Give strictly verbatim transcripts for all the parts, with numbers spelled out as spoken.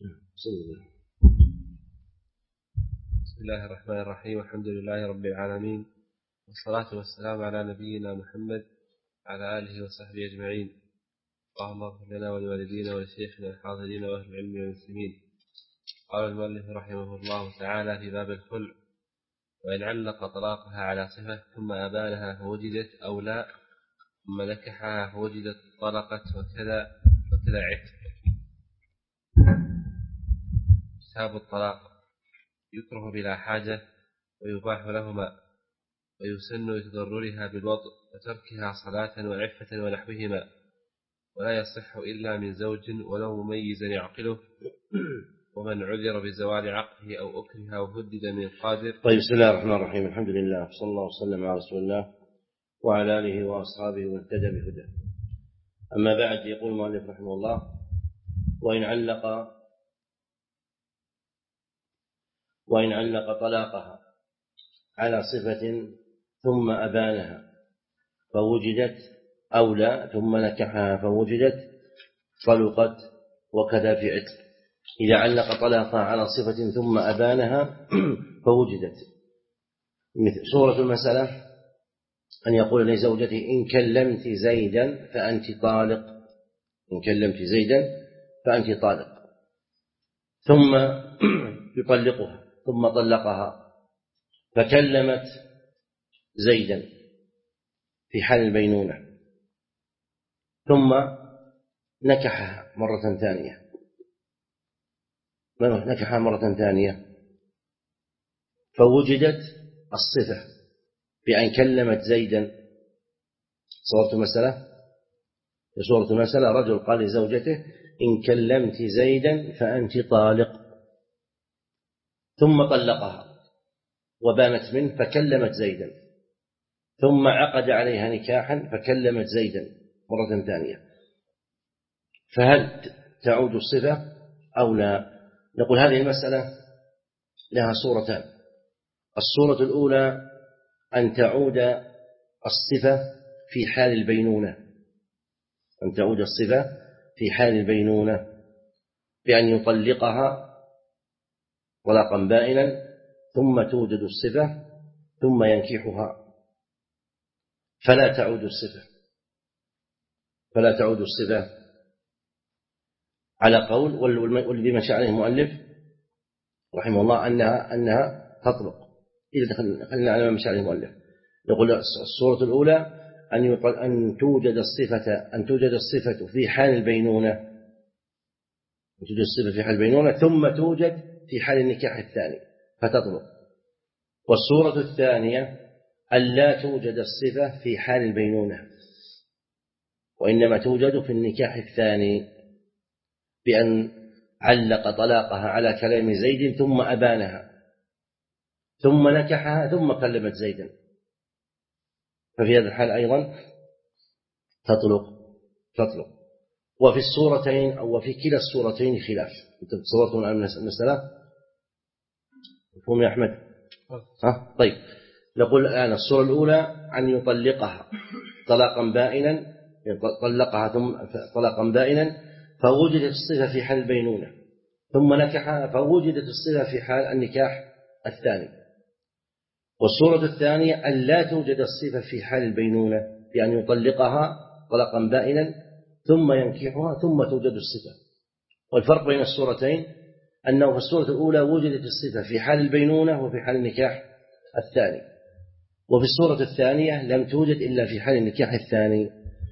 بسم الله الرحمن الرحيم. الحمد لله رب العالمين، والصلاة والسلام على نبينا محمد وعلى آله وصحبه أجمعين. اللهم اغفر لنا ولوالدينا ولشيخنا الحاضرين وأهل العلم والمسلمين. قال المؤلف رحمه الله تعالى في باب الخلع: وإن علق طلاقها على صفة ثم أبانها فوجدت أو لا، ثم نكحها فوجدت طلقت وكذا وكذا عتق. كتاب الطلاق: يكره بلا حاجة ويباح لهما، ويسن لتضررها بالوطء وتركها صلاة وعفة ونحوهما، ولا يصح إلا من زوج ولو مميزا يعقله، ومن عذر بزوال عقله أو أكره أو هدد من قادر. طيب، بسم الله الرحمن الرحيم. الحمد لله صلى الله وسلم على رسول الله وعلى آله وأصحابه واهتدى بهداه. أما بعد، يقول المؤلف رحمه الله: وإن علق وإن علق طلاقها على صفة ثم أبانها فوجدت أو لا، ثم نكحها فوجدت طلقت وكذا في عتق. إذا علق طلاقها على صفة ثم أبانها فوجدت، مثل صورة المسألة أن يقول لزوجته: إن كلمت زيدا فأنت طالق، إن كلمت زيدا فأنت طالق، ثم يطلقها، ثم طلقها، فكلمت زيدا في حال البينونة، ثم نكحها مرة ثانية نكحها مرة ثانية فوجدت الصفة بأن كلمت زيدا. صورة المسألة في صورة المسألة رجل قال لزوجته: إن كلمت زيدا فأنت طالق، ثم طلقها وبانت منه فكلمت زيدا، ثم عقد عليها نكاحا فكلمت زيدا مرة ثانية، فهل تعود الصفة أو لا؟ نقول هذه المسألة لها صورتان. الصورة الأولى أن تعود الصفة في حال البينونة أن تعود الصفة في حال البينونة بأن يطلقها طلاقا بائنا، ثم توجد الصفة، ثم ينكحها، فلا تعود الصفة فلا تعود الصفة على قول، والذي مشى عليه المؤلف رحمه الله أنها أنها تطلق. إذا دخلنا على ما مشى عليه المؤلف، نقول الصورة الأولى أن أن توجد الصفة أن توجد الصفة في حال البينونة توجد الصفة في حال البينونة ثم توجد في حال النكاح الثاني فتطلق. والصورة الثانية أن لا توجد الصفة في حال البينونة، وإنما توجد في النكاح الثاني بأن علق طلاقها على كلام زيد ثم أبانها، ثم نكحها، ثم كلمت زيدا، ففي هذا الحال أيضا تطلق تطلق وفي الصورتين أو في كلا الصورتين خلاف. أنت تصورتم الآن المسألة؟ مفهوم يا أحمد؟ ها؟ طيب، نقول الآن الصورة الأولى أن يطلقها طلاقا بائنا طلقها ثم طلاقا بائنا فوجدت الصفة في حال البينونة، ثم نكحها فوجدت الصفة في حال النكاح الثاني. والصورة الثانية أن لا توجد الصفة في حال البينونة بأن يطلقها طلاقا بائنا ثم ينكحها ثم توجد الصفة. والفرق بين الصورتين أنه في الصورة الأولى وجدت الصفة في حال البينونة وفي حال النكاح الثاني، وفي الصورة الثانية لم توجد إلا في حال النكاح الثاني.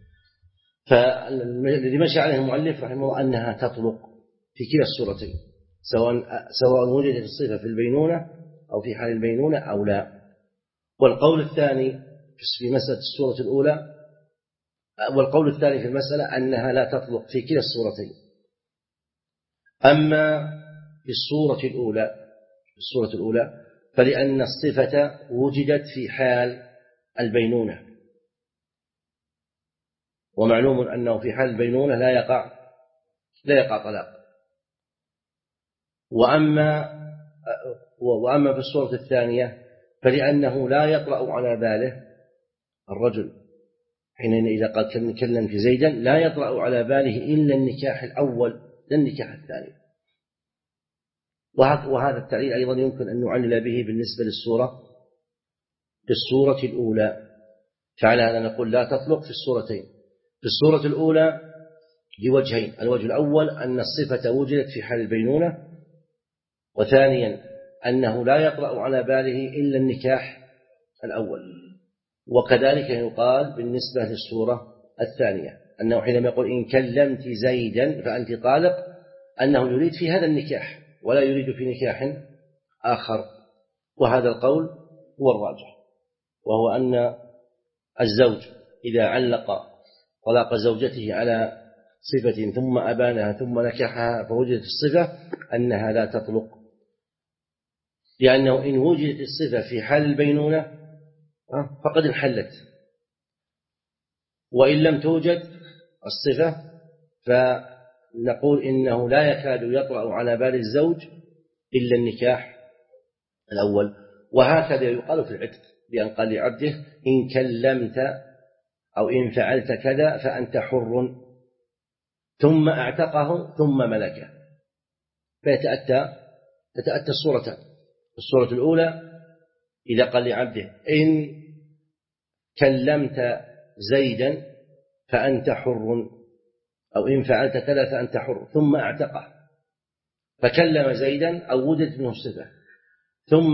فالذي مشى عليه المؤلف رحمه الله أنها تطلق في كلا الصورتين، سواء سواء وجدت الصفة في البينونة أو في حال البينونة أو لا. والقول الثاني في مسألة الصورة الأولى والقول الثاني في المسألة أنها لا تطلق في كلا الصورتين. أما في الصورة الأولى في الصورة الأولى فلأن الصفة وجدت في حال البينونة، ومعلوم أنه في حال البينونة لا يقع لا يقع طلاق. وأما وأما في الصورة الثانية فلأنه لا يطرأ على باله الرجل حين إذا قال كلمت زيدا لا يطرأ على باله إلا النكاح الأول لا النكاح الثاني، وهذا التعليل أيضا يمكن أن نعلل به بالنسبة للسورة في السورة الأولى. فعلى هذا نقول لا تطلق في السورتين. في السورة الأولى لوجهين: الوجه الأول أن الصفة وجدت في حال البينونة، وثانيا أنه لا يطرأ على باله إلا النكاح الأول. وكذلك يقال بالنسبة للسورة الثانية أنه حينما يقول إن كلمت زيدا فأنت طالق، أنه يريد في هذا النكاح ولا يريد في نكاح آخر. وهذا القول هو الراجح، وهو أن الزوج إذا علق طلاق زوجته على صفة ثم أبانها ثم نكحها فوجدت الصفة أنها لا تطلق، لأنه إن وجدت الصفة في حال البينونة فقد انحلت، وإن لم توجد الصفة فنقول إنه لا يكاد يطرأ على بال الزوج إلا النكاح الأول. وهكذا يقال في العتق، بأن قال لعبده إن كلمت أو إن فعلت كذا فأنت حر، ثم اعتقه ثم ملكه، فيتأتى تتأتى الصورتان. الصورة الأولى إذا قال لعبده إن كلمت زيدا فأنت حر، أو إن فعلت كذا فأنت حر، ثم اعتقه فكلم زيدا أو وجدت منه الصفة، ثم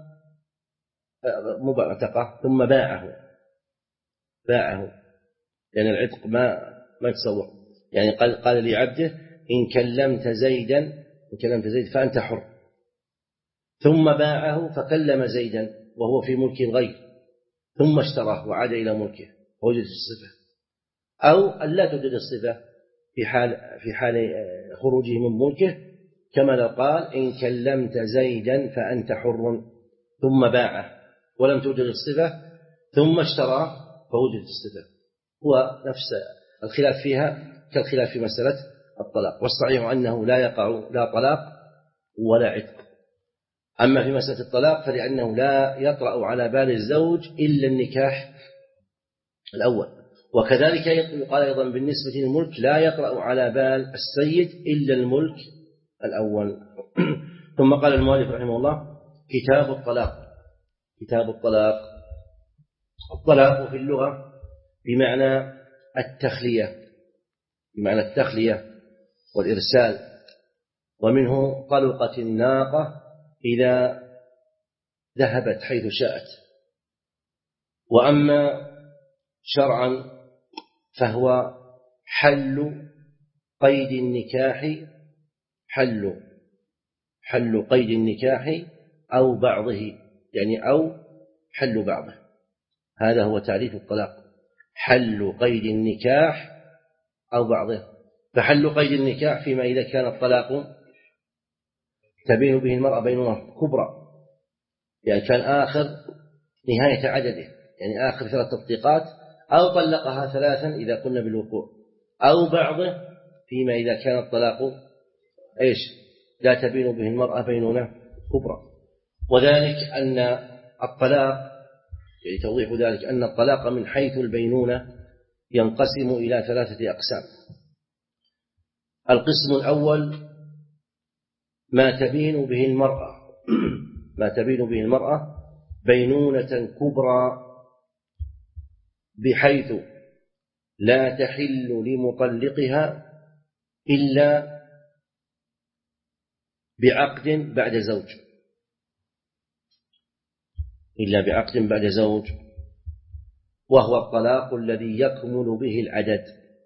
اعتقه ثم باعه باعه لأن يعني العتق ما ما يتصور. يعني قال قال لعبده إن كلمت زيدا إن كلمت زيد فأنت حر، ثم باعه فكلم زيدا وهو في ملك الغير، ثم اشتراه وعاد إلى ملكه ووجد الصفة. أو أن لا توجد الصفة في حال في حال خروجه من ملكه، كما لو قال إن كلمت زيدا فأنت حر، ثم باعه ولم توجد الصفة، ثم اشتراه فوجد الصفة. هو نفس الخلاف فيها كالخلاف في مسألة الطلاق، والصحيح أنه لا يقع لا طلاق ولا عتق. أما في مسألة الطلاق فلأنه لا يطرأ على بال الزوج إلا النكاح الأول. وكذلك يقال أيضا بالنسبة للملك لا يطرأ على بال السيد إلا الملك الأول. ثم قال المؤلف رحمه الله كتاب الطلاق. كتاب الطلاق: الطلاق في اللغة بمعنى التخلية، بمعنى التخلية والإرسال، ومنه طلقت الناقة إذا ذهبت حيث شاءت. وأما شرعا فهو حل قيد النكاح حل حل قيد النكاح أو بعضه، يعني أو حل بعضه. هذا هو تعريف الطلاق: حل قيد النكاح أو بعضه. فحل قيد النكاح فيما إذا كان الطلاق تبين به المرأة بينونة كبرى، يعني كان آخر نهاية عدده، يعني آخر ثلاث تطليقات، أو طلقها ثلاثا إذا قلنا بالوقوع، أو بعضه فيما إذا كان الطلاق إيش لا تبين به المرأة بينونة كبرى. وذلك أن الطلاق، يعني توضيح ذلك أن الطلاق من حيث البينونة ينقسم إلى ثلاثة أقسام. القسم الأول ما تبين به المرأة ما تبين به المرأة بينونة كبرى بحيث لا تحل لمطلقها إلا بعقد بعد زوج إلا بعقد بعد زوج وهو الطلاق الذي يكمل به العدد،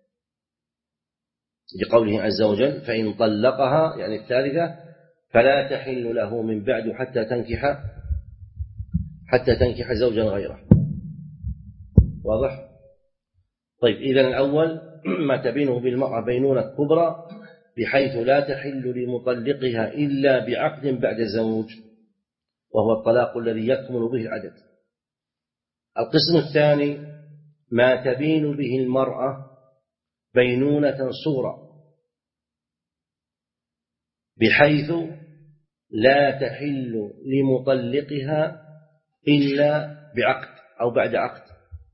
لقوله عز وجل فإن طلقها يعني الثالثة فلا تحل له من بعد حتى تنكح حتى تنكح زوجا غيره. واضح؟ طيب، إذن الأول ما تبينه بالمرأة بينونة كبرى بحيث لا تحل لمطلقها إلا بعقد بعد زوج، وهو الطلاق الذي يكمل به العدد. القسم الثاني ما تبين به المرأة بينونة صغرى بحيث لا تحل لمطلقها إلا بعقد أو بعد عقد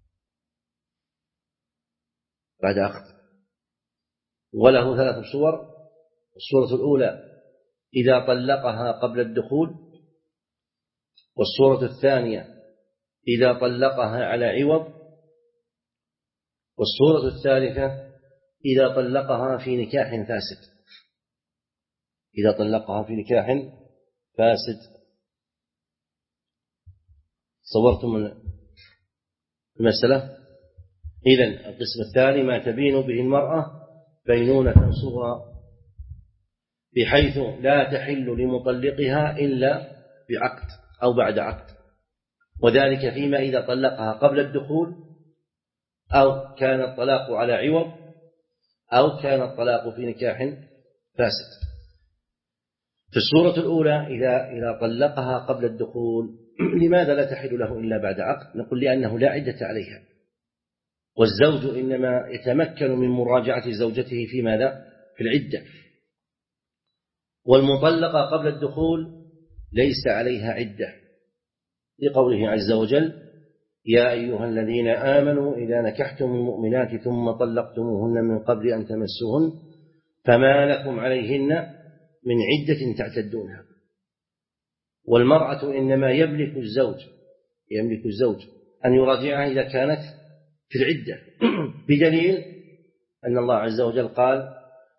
بعد عقد وله ثلاث صور. الصورة الأولى إذا طلقها قبل الدخول، والصورة الثانية إذا طلقها على عوض، والصورة الثالثة إذا طلقها في نكاح فاسد. إذا طلقها في نكاح فاسد. صورتم المسألة؟ إذن القسم الثاني ما تبين به المرأة بينونة صغرى، بحيث لا تحل لمطلقها إلا بعقد أو بعد عقد، وذلك فيما إذا طلقها قبل الدخول، أو كان الطلاق على عوض، أو كان الطلاق في نكاح فاسد. في الصورة الأولى إذا إذا طلقها قبل الدخول، لماذا لا تحل له إلا بعد عقد؟ نقول لأنه لا عدة عليها، والزوج إنما يتمكن من مراجعة زوجته في ماذا؟ في العدة. والمطلقة قبل الدخول ليس عليها عدة، لقوله عز وجل: يا أيها الذين آمنوا إذا نكحتم المؤمنات ثم طلقتموهن من قبل أن تمسوهن فما لكم عليهن من عدة تعتدونها. والمرأة إنما يملك الزوج يملك الزوج أن يراجعها إذا كانت في العدة، بدليل أن الله عز وجل قال: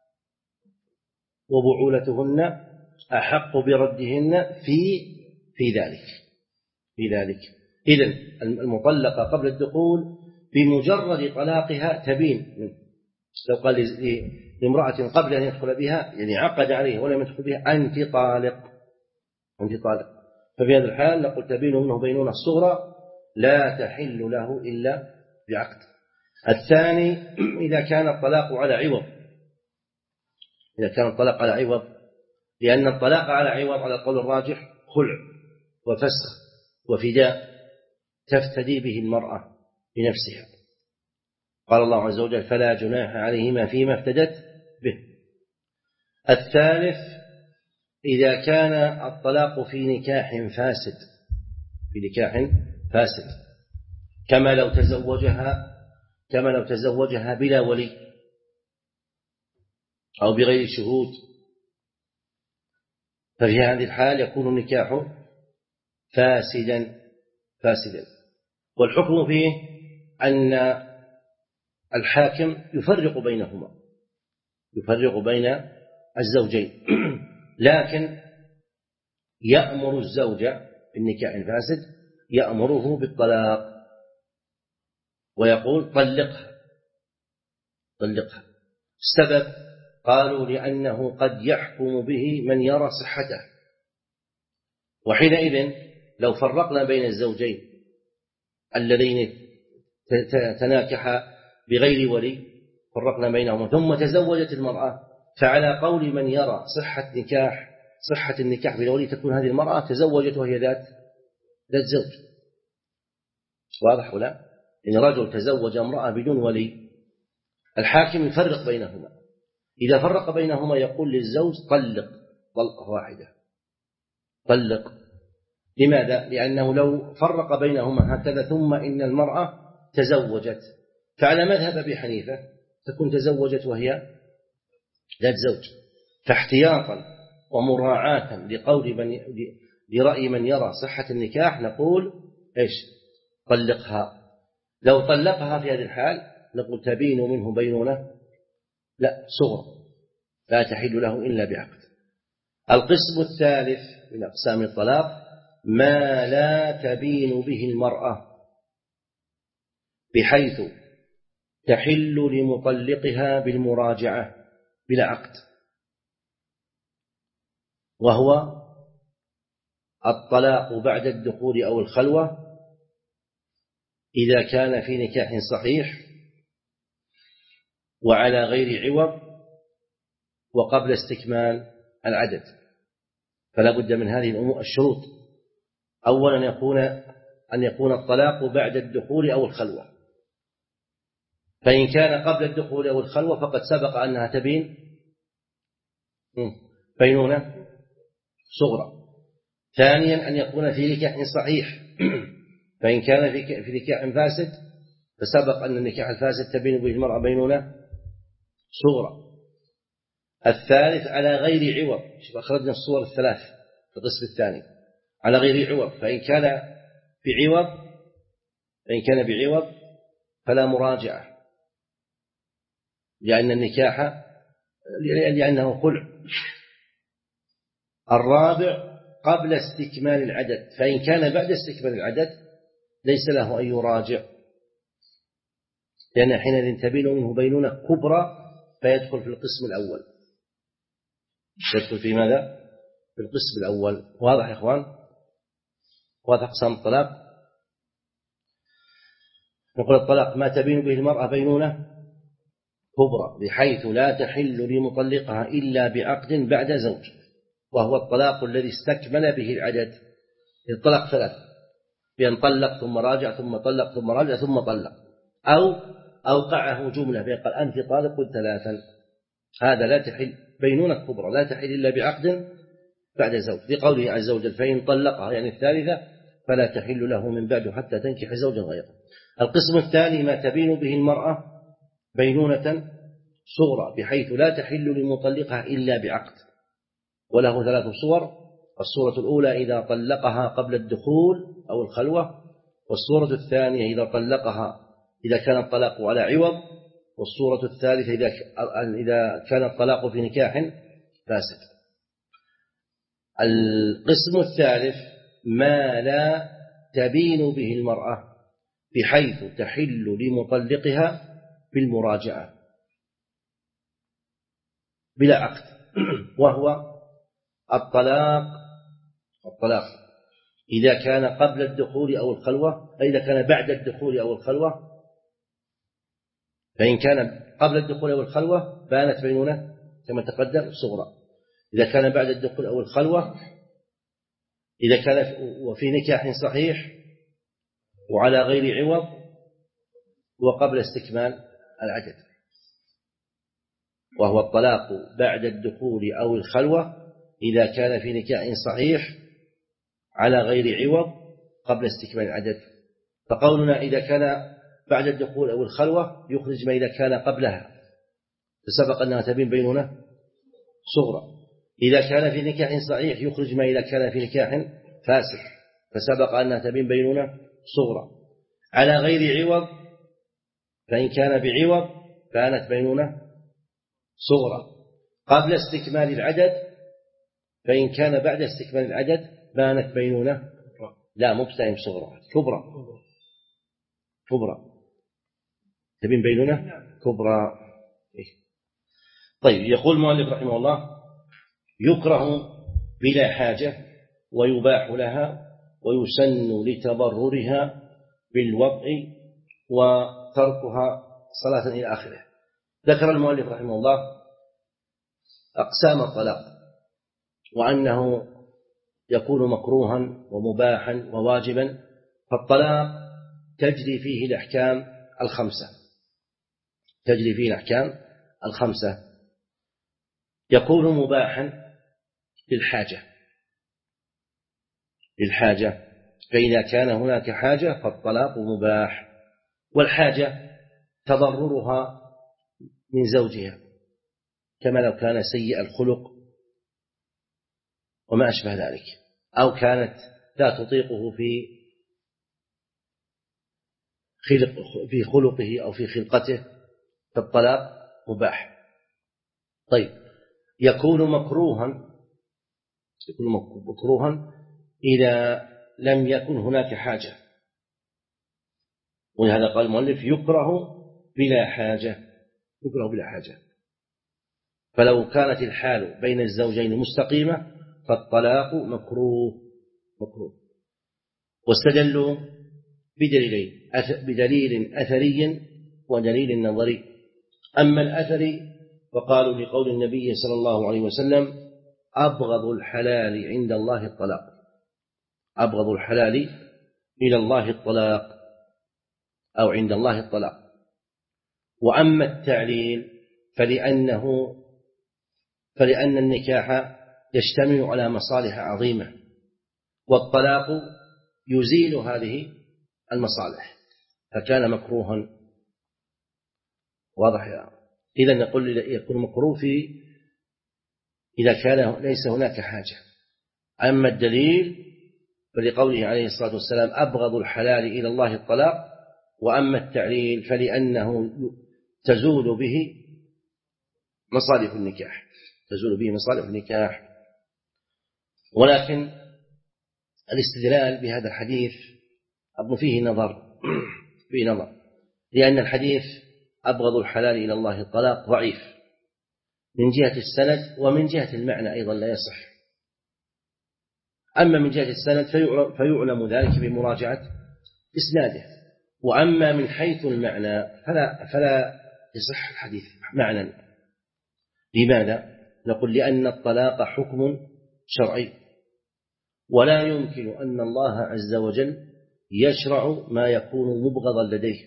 وبعولتهن أحق بردهن في في ذلك في ذلك إذن المطلقة قبل الدخول بمجرد طلاقها تبين منه. لو قال لامرأة قبل أن يدخل بها، يعني عقد عليها ولم يدخل بها: أنت طالق أنت طالق ففي هذا الحال نقول تبين منه بينونة الصغرى، لا تحل له إلا بعقد. الثاني إذا كان الطلاق على عوض إذا كان الطلاق على عوض لأن الطلاق على عوض على القول الراجح خلع وفسخ وفداء تفتدي به المرأة بنفسها. قال الله عز وجل: فلا جناح عليهما فيما افتدت به. الثالث إذا كان الطلاق في نكاح فاسد في نكاح فاسد كما لو تزوجها كما لو تزوجها بلا ولي أو بغير شهود، ففي هذه الحال يكون النكاح فاسدا فاسدا والحكم فيه أن الحاكم يفرق بينهما يفرق بين الزوجين، لكن يأمر الزوج بالنكاح الفاسد يأمره بالطلاق ويقول: طلقها طلقها. السبب قالوا: لأنه قد يحكم به من يرى صحته، وحينئذ لو فرقنا بين الزوجين اللذين تناكحا بغير ولي فرقنا بينهما ثم تزوجت المرأة، فعلى قول من يرى صحة نكاح صحة النكاح بلا ولي تكون هذه المرأة تزوجت وهي ذات ذات زوج. واضح ولا؟ إن رجل تزوج امرأة بدون ولي، الحاكم يفرق بينهما، إذا فرق بينهما يقول للزوج: طلق طلقة واحدة طلق. لماذا؟ لأنه لو فرق بينهما هكذا ثم إن المرأة تزوجت، فعلى مذهب أبي حنيفة تكون تزوجت وهي ذات زوج، فاحتياطا ومراعاة لقول من لرأي من يرى صحة النكاح نقول: إيش؟ طلقها. لو طلقها في هذه الحال نقول تبين منه بينونة لا صغر، لا تحل له إلا بعقد. القسم الثالث من أقسام الطلاق ما لا تبين به المرأة بحيث تحل لمطلقها بالمراجعة بلا عقد، وهو الطلاق بعد الدخول أو الخلوة إذا كان في نكاح صحيح وعلى غير عوض وقبل استكمال العدد. فلا بد من هذه الأمور الشروط: أولا يكون أن يكون الطلاق بعد الدخول أو الخلوة، فإن كان قبل الدخول أو الخلوة فقد سبق أنها تبين بينونة صغرى. ثانيا أن يكون في نكاح صحيح، فإن كان في نكاح فاسد فسبق أن النكاح الفاسد تبين به المرأة بينونة صغرى. الثالث على غير عوض. شوف أخرجنا الصور الثلاث في القسم الثاني على غير عوض، فإن كان بعوض فإن كان بعوض فلا مراجعة، لأن النكاح لأنه خلع. الرابع قبل استكمال العدد، فإن كان بعد استكمال العدد ليس له أن يراجع، لأن حينئذ تبين منه بينونة كبرى فيدخل في القسم الأول. يدخل في ماذا؟ في القسم الأول. واضح يا إخوان؟ واضح أقسام الطلاق. نقول الطلاق ما تبين به المرأة بينونة كبرى بحيث لا تحل لمطلقها إلا بعقد بعد زوج، وهو الطلاق الذي استكمل به العدد. الطلاق ثلاث، بأن طلق ثم راجع ثم طلق ثم راجع ثم طلق، أو أوقعه جملة بأن قال أنت طالق ثلاثا. هذا لا تحل بينونة كبرى، لا تحل إلا بعقد بعد زوج، لقوله عز وجل فإن طلقها يعني الثالثة فلا تحل له من بعد حتى تنكح زوجا غيره. القسم الثاني ما تبين به المرأة بينونة صغرى بحيث لا تحل لمطلقها إلا بعقد، وله ثلاث صور. الصورة الأولى إذا طلقها قبل الدخول أو الخلوة، والصورة الثانية إذا طلقها إذا كان الطلاق على عوض، والصورة الثالثة إذا كان الطلاق في نكاح فاسد. القسم الثالث ما لا تبين به المرأة بحيث تحل لمطلقها بالمراجعة بلا عقد، وهو الطلاق الطلاق إذا كان قبل الدخول أو الخلوة، إذا كان بعد الدخول أو الخلوة. فإن كان قبل الدخول أو الخلوة بانت بينونة كما تقدم صغرى. إذا كان بعد الدخول أو الخلوة، إذا كان وفي نكاح صحيح وعلى غير عوض وقبل استكمال العدد، وهو الطلاق بعد الدخول أو الخلوة إذا كان في نكاح صحيح على غير عوض قبل استكمال العدد. فقولنا إذا كان بعد الدخول أو الخلوة يخرج ما إذا كان قبلها، فسبق أنها تبين بينونة صغرى. إذا كان في نكاح صحيح يخرج ما إذا كان في نكاح فاسد، فسبق أنها تبين بينونة صغرى. على غير عوض فإن كان بعوض كانت بينونة صغرى قبل استكمال العدد، فإن كان بعد استكمال العدد بانت بينونة لا مبتئم صغرى كبرى كبرى تبين بينونة كبرى. طيب يقول المؤلف رحمه الله يكره بلا حاجة ويباح لها ويسن لتضررها بالوضع وتركها صلاة إلى آخره. ذكر المؤلف رحمه الله أقسام الطلاق، وأنه يكون مكروها ومباحا وواجبا. فالطلاق تجري فيه الأحكام الخمسة تجري فيه الأحكام الخمسة يكون مباحا للحاجة للحاجة فإذا كان هناك حاجة فالطلاق مباح، والحاجة تضررها من زوجها كما لو كان سيء الخلق وما أشبه ذلك، أو كانت لا تطيقه في خلق في خلقه أو في خلقته، فالطلاق مباح. طيب يكون مكروها يكون مكروها إذا لم يكن هناك حاجة، ولهذا قال المؤلف يكره بلا حاجة يكره بلا حاجة. فلو كانت الحال بين الزوجين مستقيمة فالطلاق مكروه مكروه واستدلوا بدليلين، بدليل أثري ودليل نظري. أما الأثري فقالوا لقول النبي صلى الله عليه وسلم أبغض الحلال عند الله الطلاق أبغض الحلال إلى الله الطلاق أو عند الله الطلاق. وأما التعليل فلأنه فلأن النكاح يشتمل على مصالح عظيمة، والطلاق يزيل هذه المصالح فكان مكروها. واضح يا إذن نقول يكون مكروه في إذا كان ليس هناك حاجة. أما الدليل فلقوله عليه الصلاة والسلام أبغض الحلال إلى الله الطلاق. وأما التعليل فلأنه تزول به مصالح النكاح، تزول به مصالح النكاح. ولكن الاستدلال بهذا الحديث أبو فيه نظر فيه نظر لأن الحديث أبغض الحلال إلى الله الطلاق ضعيف من جهة السند، ومن جهة المعنى أيضا لا يصح. أما من جهة السند فيعلم ذلك بمراجعة إسناده، وأما من حيث المعنى فلا, فلا يصح الحديث معنى. لماذا؟ نقول لأن الطلاق حكم شرعي، ولا يمكن أن الله عز وجل يشرع ما يكون مبغضا لديه،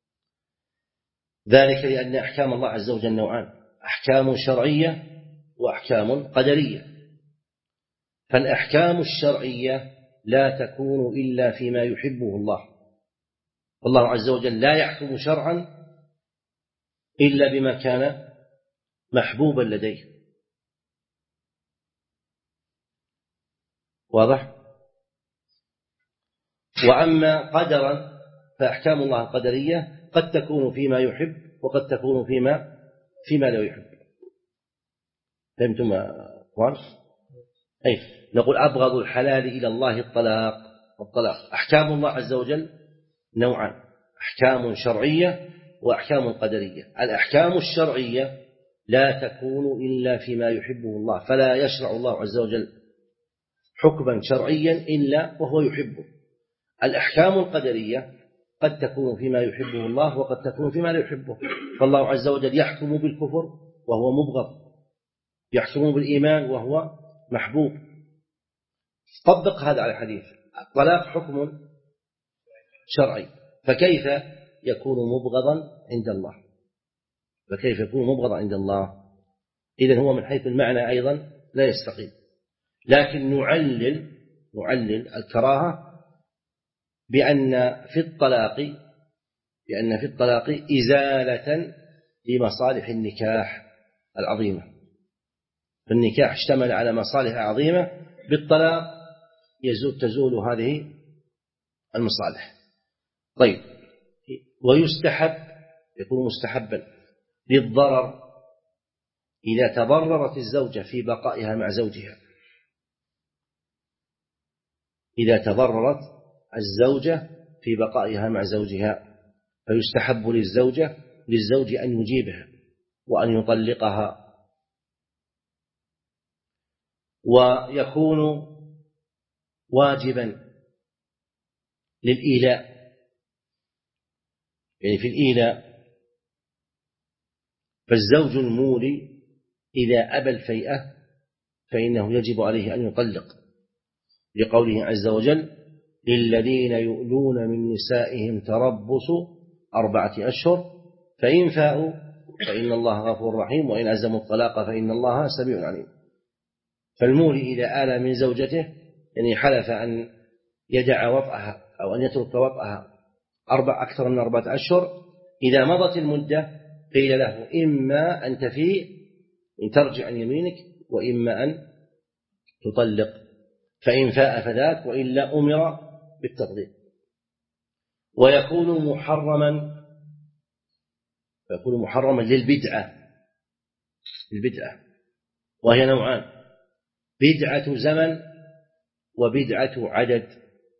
ذلك لأن أحكام الله عز وجل نوعان: أحكام شرعية وأحكام قدرية. فالأحكام الشرعية لا تكون إلا فيما يحبه الله، والله عز وجل لا يحكم شرعا إلا بما كان محبوبا لديه. واضح؟ وأما قدرا فأحكام الله قدرية قد تكون فيما يحب وقد تكون فيما فيما لا يحب. فهمتم أخوان؟ أي نقول أبغض الحلال إلى الله الطلاق. الطلاق أحكام الله عز وجل نوعان: أحكام شرعية وأحكام قدرية. الأحكام الشرعية لا تكون إلا فيما يحبه الله، فلا يشرع الله عز وجل حكما شرعيا إلا وهو يحبه. الأحكام القدرية قد تكون فيما يحبه الله وقد تكون فيما لا يحبه، فالله عز وجل يحكم بالكفر وهو مبغض، يحكم بالإيمان وهو محبوب. طبق هذا على الحديث: الطلاق حكم شرعي، فكيف يكون مبغضا عند الله؟ فكيف يكون مبغضا عند الله؟ إذن هو من حيث المعنى أيضا لا يستقيم. لكن نعلل نعلل الكراهة بأن في الطلاق بأن في الطلاق إزالة لمصالح النكاح العظيمة. فالنكاح اشتمل على مصالح عظيمة، بالطلاق يزول تزول هذه المصالح. طيب، ويستحب يكون مستحبا للضرر إذا تضررت الزوجة في بقائها مع زوجها. إذا تضررت الزوجة في بقائها مع زوجها فيستحب للزوجة للزوج أن يجيبها وأن يطلقها. ويكون واجبا للإيلاء، يعني في الإيلاء فالزوج المولي إذا أبى الفيئة فإنه يجب عليه أن يطلق، لقوله عز وجل: للذين يؤلون من نسائهم تربص أربعة أشهر فإن فاءوا فإن الله غفور رحيم وإن عزموا الطلاق فإن الله سميع عليم. فالمولي إذا آل من زوجته يعني حلف أن يدع وطئها أو أن يترك وطئها أربع أكثر من أربعة أشهر، إذا مضت المدة قيل له: إما أن تفيء إن ترجع عن يمينك، وإما أن تطلق، فإن فاء فذاك وإلا أمر بالتطليق. ويكون محرما ويكون محرما للبدعة البدعة وهي نوعان: بدعة زمن وبدعة عدد.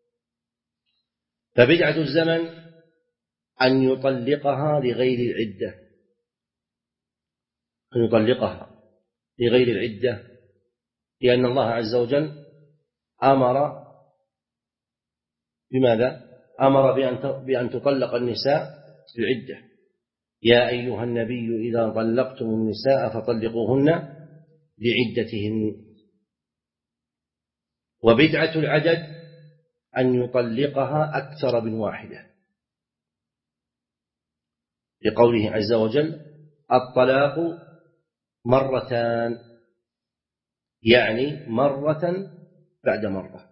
فبدعة الزمن أن يطلقها لغير العدة أن يطلقها لغير العدة لأن الله عز وجل أمر بماذا؟ أمر بأن تطلق النساء في العدة: يا أيها النبي إذا طلقتم النساء فطلقوهن لعدتهن. وبدعة العدد أن يطلقها أكثر من واحدة، لقوله عز وجل: الطلاق مرتان، يعني مرة بعد مرة.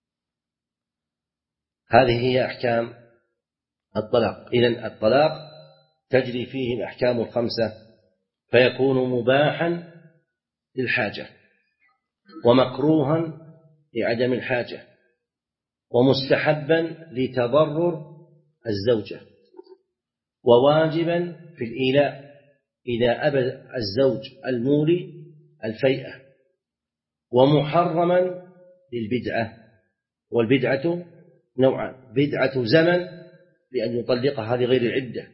هذه هي أحكام الطلاق. إذن الطلاق تجري فيه الأحكام الخمسة، فيكون مباحا للحاجة ومكروها لعدم الحاجة، ومستحبا لتضرر الزوجة، وواجبا في الإيلاء إذا أبى الزوج المولي الفيئة، ومحرما للبدعة. والبدعة نوعان: بدعة زمن بأن يطلقها لغير العدة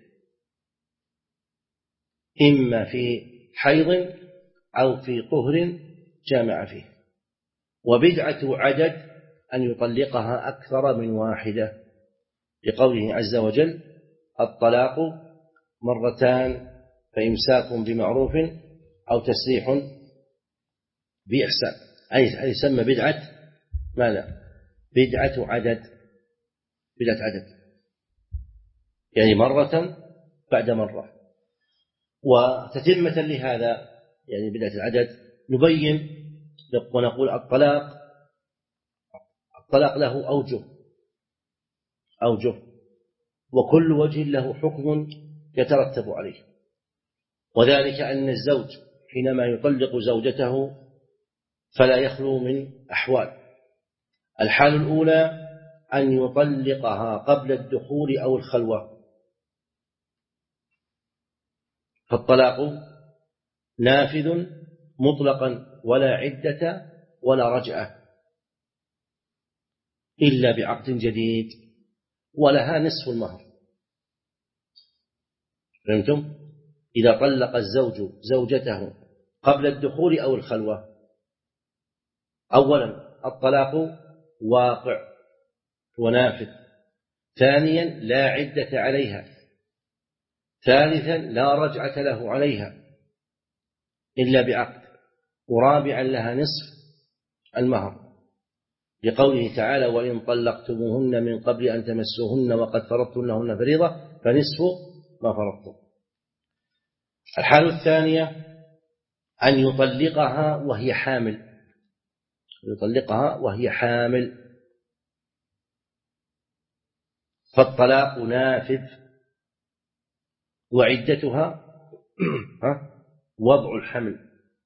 إما في حيض أو في طهر جامع فيه، وبدعة عدد أن يطلقها أكثر من واحدة لقوله عز وجل: الطلاق مرتان فإمساك بمعروف أو تسريح بإحسان. أي يسمى بدعة ماذا؟ بدعة عدد، بدعة عدد يعني مرة بعد مرة. وتتمة لهذا يعني بدعة العدد نبين ونقول الطلاق الطلاق له أوجه أوجه وكل وجه له حكم يترتب عليه، وذلك أن الزوج حينما يطلق زوجته فلا يخلو من أحوال. الحال الأولى أن يطلقها قبل الدخول أو الخلوة، فالطلاق نافذ مطلقا ولا عدة ولا رجعة إلا بعقد جديد، ولها نصف المهر. فهمتم؟ إذا طلق الزوج زوجته قبل الدخول أو الخلوة، أولا الطلاق واقع ونافذ، ثانيا لا عدة عليها، ثالثا لا رجعة له عليها إلا بعقد، ورابعا لها نصف المهر لقوله تعالى: وإن طلقتموهن من قبل أن تمسوهن وقد فرضتم لهن فريضة فنصف ما فرضتم. الحالة الثانية أن يطلقها وهي حامل، يطلقها وهي حامل، فالطلاق نافذ وعدتها وضع الحمل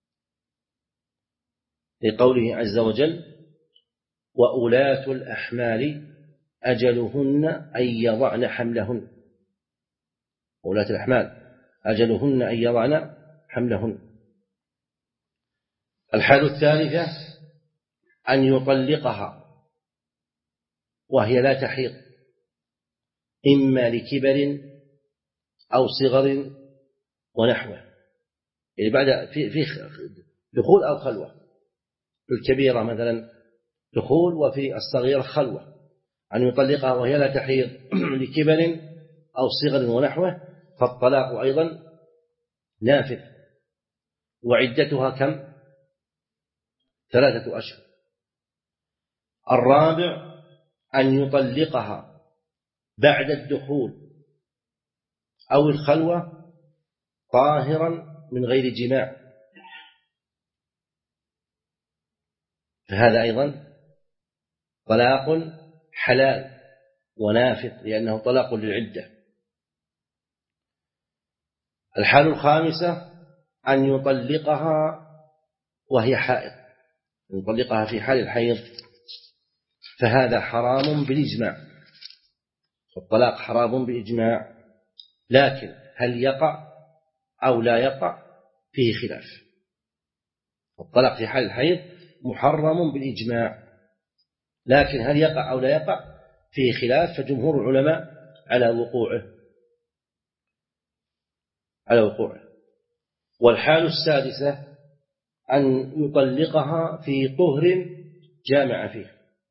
لقوله عز وجل: وأولاة الأحمال أجلهن أن يضعن حملهن. أولاة الأحمال أجلهن أن يضعن حملهن. الحالة الثالثة أن يطلقها وهي لا تحيض، إما لكبر أو صغر ونحوه، يعني بعد في في دخول أو خلوة، في الكبيرة مثلا دخول وفي الصغيرة خلوة، أن يطلقها وهي لا تحيض لكبر أو صغر ونحوه، فالطلاق أيضا نافذ وعدتها كم؟ ثلاثة أشهر. الرابع أن يطلقها بعد الدخول أو الخلوة طاهرا من غير جماع، فهذا أيضا طلاق حلال ونافذ لأنه طلاق للعدة. الحالة الخامسة أن يطلقها وهي حائض، يطلقها في حال الحيض، فهذا حرام بالإجماع، الطلاق حرام بالإجماع، لكن هل يقع أو لا يقع فيه خلاف. الطلاق في حال الحيض محرم بالإجماع، لكن هل يقع أو لا يقع فيه خلاف، فجمهور العلماء على وقوعه على وقوعه. والحال السادسة أن يطلقها في طهر جامع فيه،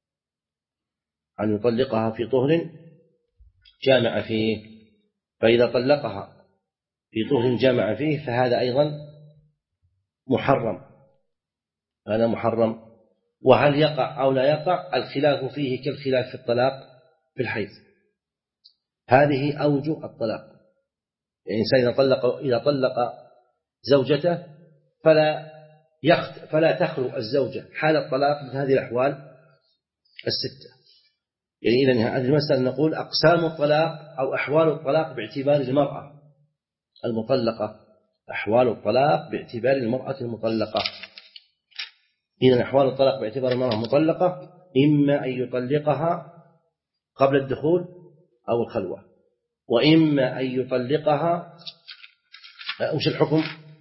أن يطلقها في طهر جامع فيه، فإذا طلقها في طهر جامع فيه فهذا أيضا محرم، هذا محرم. وهل يقع أو لا يقع الخلاف فيه كالخلاف في الطلاق في الحيض. هذه أوجه الطلاق، يعني الإنسان إذا طلق إذا طلق زوجته فلا يخت فلا تخلو الزوجة حال الطلاق من هذه الأحوال الستة. يعني إذن هذه المسألة نقول أقسام الطلاق أو أحوال الطلاق باعتبار المرأة المطلقة، أحوال الطلاق باعتبار المرأة المطلقة. إذن أحوال الطلاق باعتبار المرأة مطلقة إما أن يطلقها قبل الدخول أو الخلوة، وإما أن يطلقها وش الحكم؟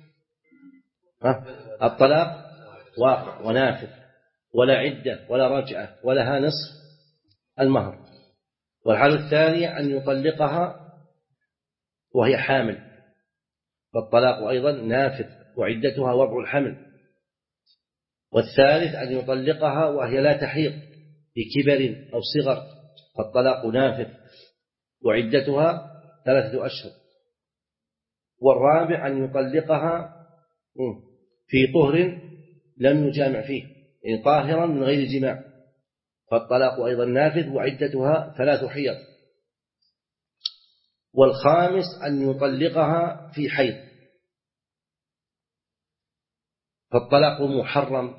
الطلاق واقع ونافذ، ولا عدة ولا رجعة ولها نصف المهر. والحالة الثانية أن يطلقها وهي حامل، فالطلاق أيضا نافذ وعدتها وضع الحمل. والثالث أن يطلقها وهي لا تحيض بكبر أو صغر، فالطلاق نافذ وعدتها ثلاثة أشهر. والرابع أن يطلقها في طهر لم يجامع فيه، يعني طاهرا من غير جماع، فالطلاق أيضا نافذ وعدتها ثلاث حيض. والخامس أن يطلقها في حيض، فالطلاق محرم،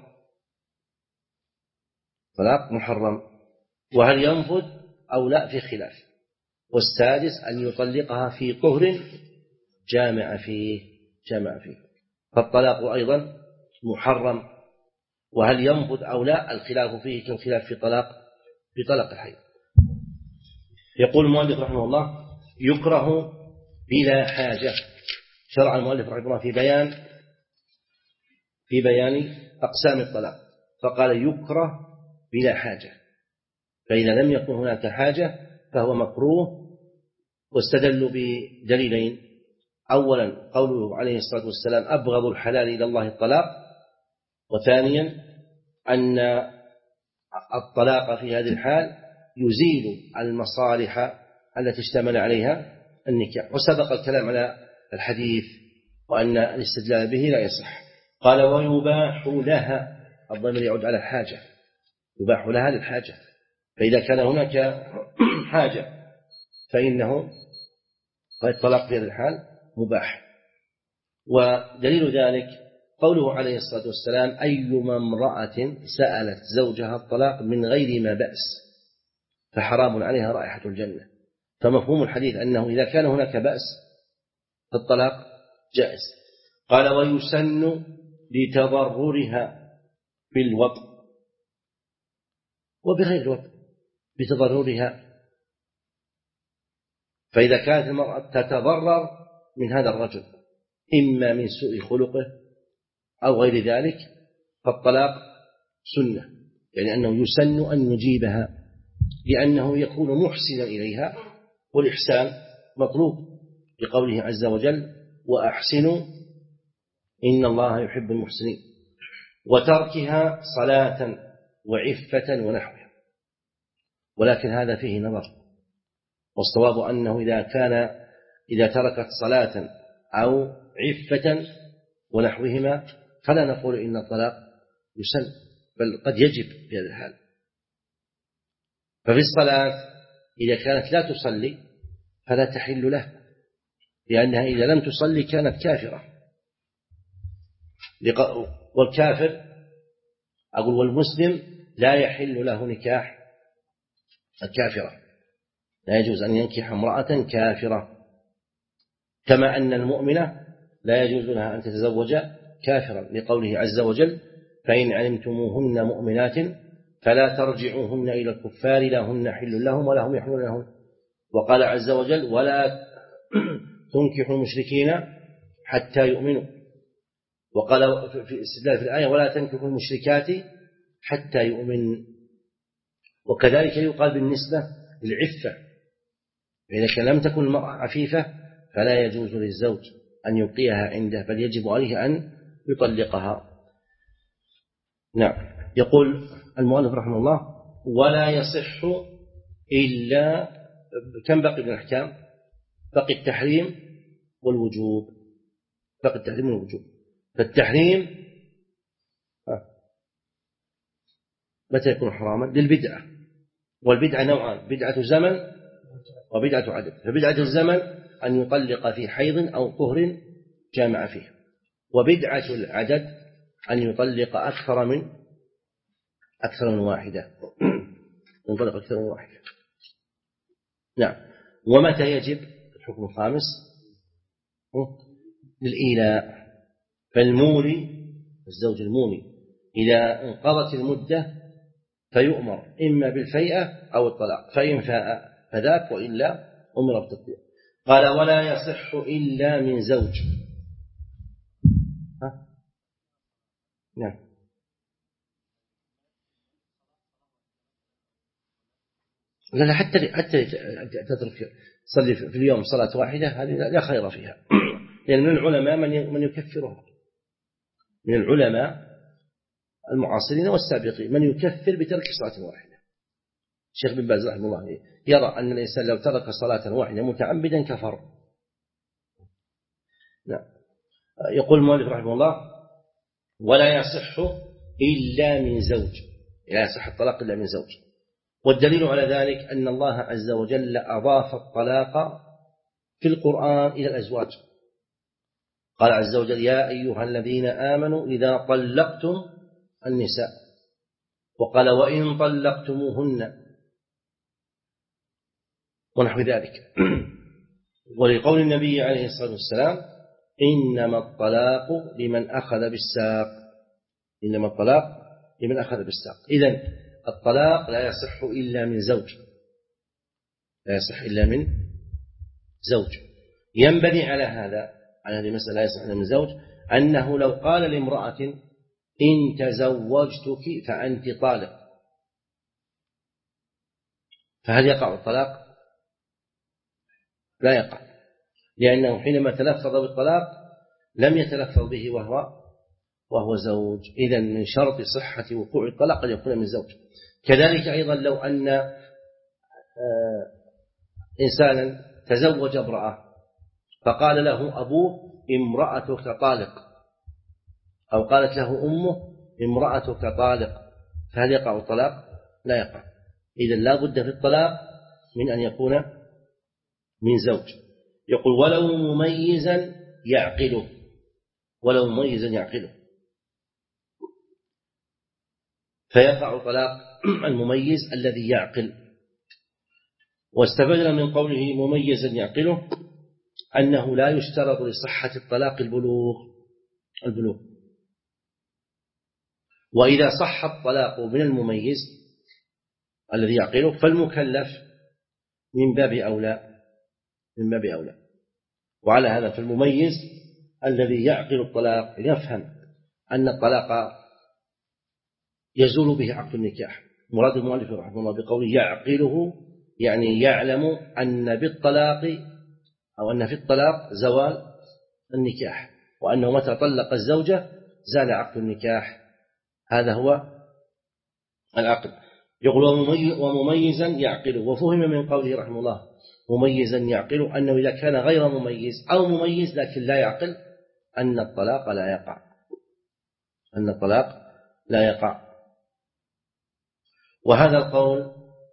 طلاق محرم، وهل ينفذ أو لا في خلاف. والسادس أن يطلقها في طهر جامع فيه جامع فيه فالطلاق أيضا محرم، وهل ينفذ أو لا الخلاف فيه كالخلاف في طلاق في طلاق الحيض. يقول المؤلف رحمه الله: يكره بلا حاجة. شرع المؤلف رحمه الله في بيان في بيان أقسام الطلاق، فقال يكره بلا حاجة، فإذا لم يكن هناك حاجة فهو مكروه. واستدلوا بدليلين: أولا قوله عليه الصلاة والسلام: أبغض الحلال إلى الله الطلاق. وثانيا أن الطلاق في هذه الحال يزيل المصالح التي اشتمل عليها النكاح. وسبق الكلام على الحديث وأن الاستدلال به لا يصح. قال: ويباح لها، الضمير يعود على الحاجة، يباح لها للحاجة، فإذا كان هناك حاجة فإنه الطلاق في هذه الحال مباح. ودليل ذلك قوله عليه الصلاة والسلام: أيما امرأة سألت زوجها الطلاق من غير ما بأس فحرام عليها رائحة الجنة. فمفهوم الحديث أنه إذا كان هناك بأس فالطلاق جائز. قال: ويسن لتضررها بالوطء وبغير الوطء، بتضررها، فإذا كانت المرأة تتضرر من هذا الرجل إما من سوء خلقه أو غير ذلك فالطلاق سنة، يعني أنه يسن أن يجيبها لأنه يكون محسنا إليها، والإحسان مطلوب لقوله عز وجل: وأحسنوا إن الله يحب المحسنين. وتركها صلاة وعفة ونحوها، ولكن هذا فيه نظر، والصواب أنه إذا كان إذا تركت صلاة أو عفة ونحوهما فلا نقول إن الطلاق يسن، بل قد يجب في هذا الحال. ففي الصلاة إذا كانت لا تصلي فلا تحل له، لأنها إذا لم تصلي كانت كافرة. والكافر أقول والمسلم لا يحل له نكاح الكافرة، لا يجوز أن ينكح امرأة كافرة، كما أن المؤمنة لا يجوز لها أن تتزوج كافرا، لقوله عز وجل: فإن علمتموهن مؤمنات فلا ترجعوهن إلى الكفار لا هن حل لهم ولا هم يحلون لهم. وقال عز وجل: ولا تنكحوا المشركين حتى يؤمنوا. وقال في استدلال في الآية: ولا تنكحوا المشركات حتى يؤمن. وكذلك يقال بالنسبة للعفة، إذا لم تكن المرأة عفيفة فلا يجوز للزوج أن يبقيها عنده، بل يجب عليه أن يطلقها. نعم. يقول المؤلف رحمه الله: ولا يصح إلا، كم بقي من الأحكام؟ بقي التحريم والوجوب، بقي التحريم والوجوب. فالتحريم متى يكون حراما؟ للبدعة، والبدعة نوعان: بدعة زمن وبدعة عدد. فبدعة الزمن أن يطلق في حيض أو طهر جامع فيه، وبدعة العدد أن يطلق أكثر من أكثر من واحدة يطلق أكثر من واحدة. نعم. ومتى يجب؟ الحكم الخامس للإيلاء، فالمولي الزوج المولي إذا انقضت المدة فيؤمر إما بالفيئة أو الطلاق، فإن فاء فذاك وإلا أمر بالتطبيق. قال ولا يصح إلا من زوج. ها؟ نعم. لا حتى حتى تترك تصلي في اليوم صلاة واحدة هذه لا خير فيها، لأن من العلماء من من يكفرها، من العلماء المعاصرين والسابقين من يكفر بترك صلاة واحدة. الشيخ بن باز رحمه الله يرى أن الإنسان لو ترك صلاة واحدة متعمدا كفر. نعم. يقول المؤلف رحمه الله ولا يصح إلا من زوج، لا يصح الطلاق إلا من زوج. والدليل على ذلك أن الله عز وجل أضاف الطلاق في القرآن إلى الأزواج. قال عز وجل يا أيها الذين آمنوا إذا طلقتم النساء، وقال وإن طلقتموهن ونحو ذلك. ولقول النبي عليه الصلاة والسلام إنما الطلاق لمن أخذ بالساق، إنما الطلاق لمن أخذ بالساق. إذن الطلاق لا يصح إلا من زوج، لا يصح إلا من زوج. ينبني على هذا، على هذه المسألة لا يصح إلا من زوج، أنه لو قال لامرأة إن تزوجتك فأنت طالق، فهل يقع الطلاق؟ لا يقع، لأنه حينما تلفظ بالطلاق لم يتلفظ به وهو وهو زوج. إذن من شرط صحة وقوع الطلاق أن يكون من زوج. كذلك أيضا لو أن إنسانا تزوج امرأة فقال له أبوه امرأتك طالق، أو قالت له أمه امرأتك طالق، فهل يقع الطلاق؟ لا يقع. إذن لا بد في الطلاق من أن يكون من زوج. يقول ولو مميزا يعقله، ولو مميزا يعقله، فيقع طلاق المميز الذي يعقل. واستفدنا من قوله مميزا يعقله أنه لا يشترط لصحة الطلاق البلوغ البلوغ وإذا صح الطلاق من المميز الذي يعقله فالمكلف من باب أولى من باب أولى. وعلى هذا فالمميز الذي يعقل الطلاق يفهم أن الطلاق يزول به عقد النكاح. مراد المؤلف رحمه الله بقوله يعقله يعني يعلم أن بالطلاق أو أن في الطلاق زوال النكاح، وأنه متى طلق الزوجة زال عقد النكاح. هذا هو العقد. يقول ومميزا يعقله. وفهم من قوله رحمه الله مميزا يعقله أنه إذا كان غير مميز أو مميز لكن لا يعقل أن الطلاق لا يقع، أن الطلاق لا يقع. وهذا القول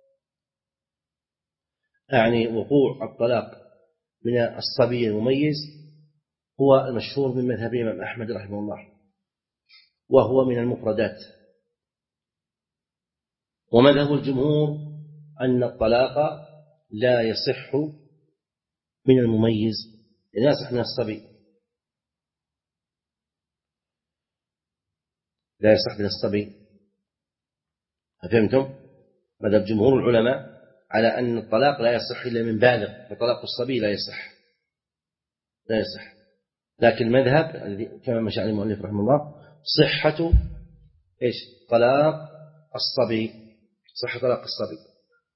يعني وقوع الطلاق من الصبي المميز هو المشهور من مذهب الإمام أحمد رحمه الله، وهو من المفردات. ومذهب الجمهور أن الطلاق لا يصح من المميز، لا يصح من الصبي، لا يصح من الصبي. فهمتم؟ مذهب جمهور العلماء على أن الطلاق لا يصح إلا من بالغ، وطلاق الصبي لا يصح لا يصح. لكن المذهب كما مشى عليه المؤلف رحمه الله صحة إيش؟ طلاق الصبي، صحة طلاق الصبي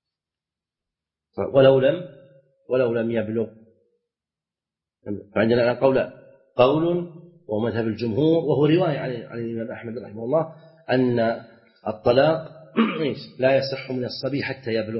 ولو لم ولو لم يبلغ. فعندنا الآن قول قول ومذهب الجمهور، وهو رواية عن الإمام أحمد رحمه الله أن الطلاق لا يصح من الصبي حتى يبلغ.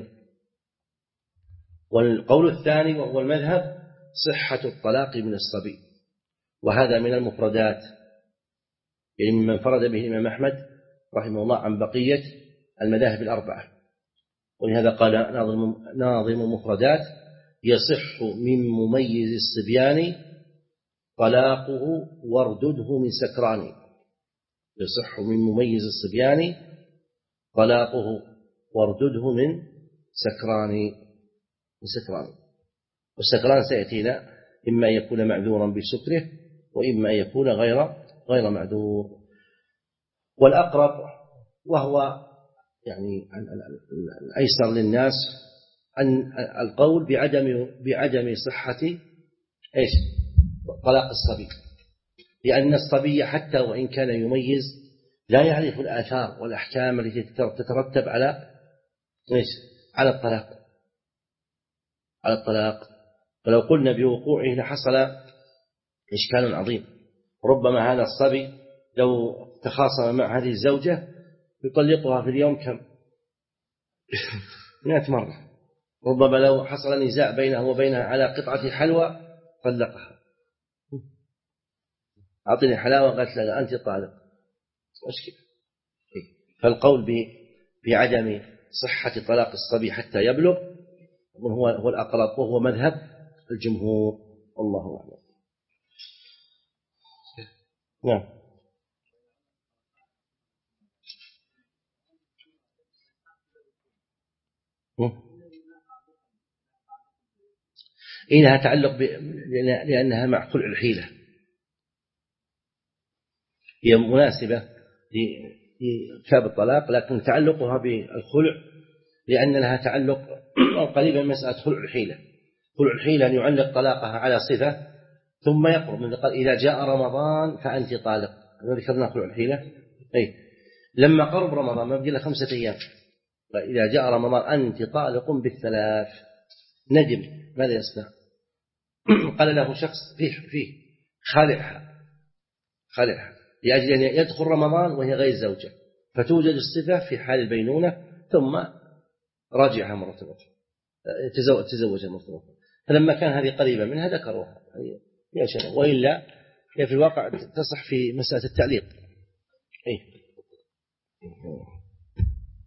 والقول الثاني وهو المذهب صحة الطلاق من الصبي، وهذا من المفردات، يعني مما انفرد به الإمام أحمد رحمه الله عن بقية المذاهب الأربعة. ولهذا قال ناظم ناظم مفردات يصح من مميز الصبيان طلاقه واردده من سكران. يصح من مميز الصبيان طلاقه واردده من سكران من سكران. والسكران سيأتينا إما أن يكون معذورا بسكره وإما أن يكون غير غير معذور. والأقرب وهو يعني الأيسر للناس أن القول بعدم بعدم صحة إيش طلاق الصبي، لأن الصبي حتى وإن كان يميز لا يعرف الآثار والأحكام التي تترتب على إيش على الطلاق على الطلاق فلو قلنا بوقوعه لحصل إشكال عظيم. ربما هذا الصبي لو تخاصم مع هذه الزوجة يطلقها في اليوم كم مئة مرة. ربما لو حصل نزاع بينه وبينها على قطعة حلوى طلقها، أعطني حلاوة قالت لا أنت طالق، مشكلة. فالقول بعدم صحة طلاق الصبي حتى يبلغ هو هو الأقرب وهو مذهب الجمهور والله أعلم. نعم. إنها تعلق ب... لأنها مع خلع الحيلة، هي مناسبة لكتاب الطلاق لكن تعلقها بالخلع لأن لها تعلق قريبا من مسألة خلع الحيلة. خلع الحيلة أن يعلق طلاقها على صفة ثم يقرب من قال إذا جاء رمضان فأنت طالق. ذكرنا خلع الحيلة أي لما قرب رمضان ما بقي له خمسة أيام فإذا جاء رمضان أنت طالق بالثلاث ندم ماذا يصنع؟ قال له شخص فيه فيه خالعها خالعها لأجل أن يدخل رمضان وهي غير زوجة فتوجد الصفة في حال البينونة ثم راجعها مرة أخرى تزوجها مرة أخرى. فلما كان هذه قريبة منها ذكروها يا شباب وإلا هي في الواقع تصح في مسألة التعليق. إيه